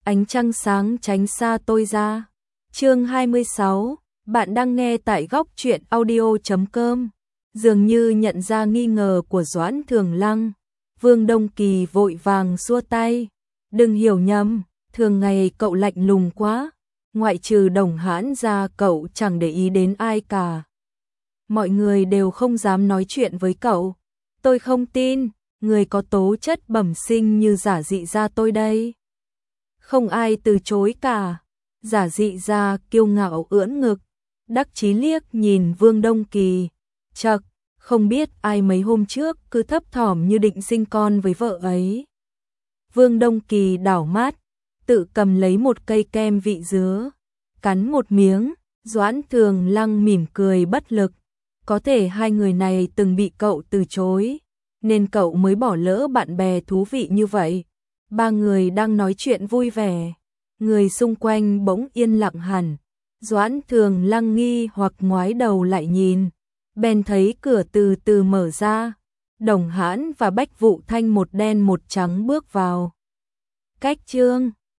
ánh trăng sáng tránh xa tôi ra. Chương 26, bạn đang nghe tại góc truyện audio.com. Dường như nhận ra nghi ngờ của Doãn Thường Lăng, Vương Đông Kỳ vội vàng xua tay. Đừng hiểu nhầm, thường ngày cậu lạnh lùng quá, ngoại trừ Đồng Hãn ra cậu chẳng để ý đến ai cả. Mọi người đều không dám nói chuyện với cậu. Tôi không tin, người có tố chất bẩm sinh như Giả Dị Gia tôi đây. Không ai từ chối cả. Giả Dị Gia kiêu ngạo ưỡn ngực, đắc chí liếc nhìn Vương Đông Kỳ. Chậc, không biết ai mấy hôm trước cứ thấp thỏm như định sinh con với vợ ấy. Vương Đông Kỳ đảo mắt, tự cầm lấy một cây kem vị dứa, cắn một miếng. Doãn Thường Lăng mỉm cười bất lực. Có thể hai người này từng bị cậu từ chối, nên cậu mới bỏ lỡ bạn bè thú vị như vậy. Ba người đang nói chuyện vui vẻ, người xung quanh bỗng yên lặng hẳn. Doãn Thường Lăng nghi hoặc ngoái đầu lại nhìn, bèn thấy cửa từ từ mở ra. Đồng Hãn và Bách Vụ Thanh một đen một trắng bước vào. Cách Trương